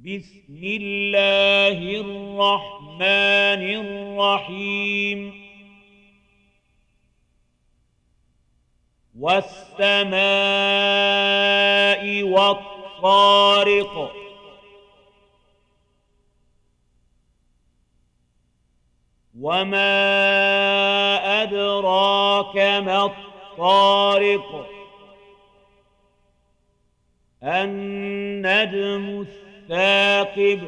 بسم الله الرحمن الرحيم والسماء والطارق وما أدراك ما الطارق النجم الثاقب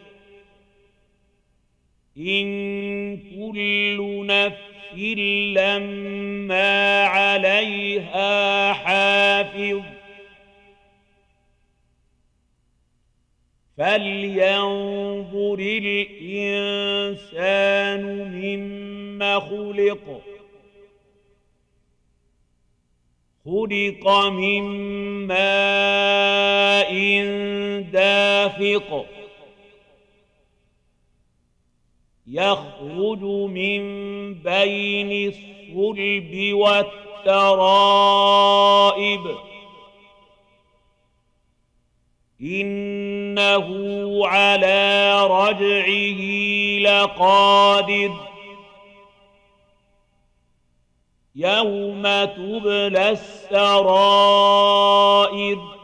إن كل نفس لما عليها حافظ فلينظر الإنسان مما خلق خلق من ماء دافق يخرج من بين الصلب والترائب إنه على رجعه لقادر يوم تبلى السرائر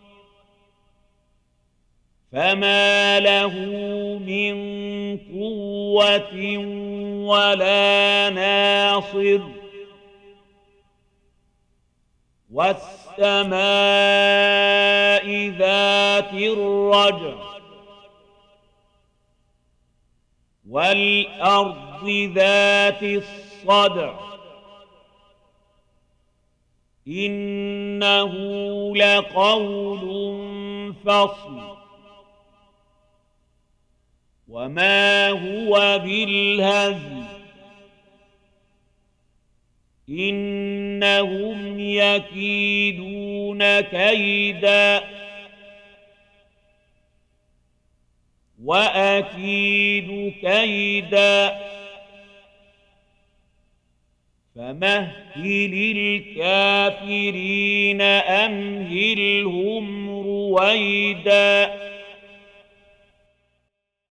فما له من قوة ولا ناصر والسماء ذات الرجع والأرض ذات الصدع إنه لقول فصل وما هو بالهزل إنهم يكيدون كيدا وأكيد كيدا فمهل الكافرين أمهلهم رويدا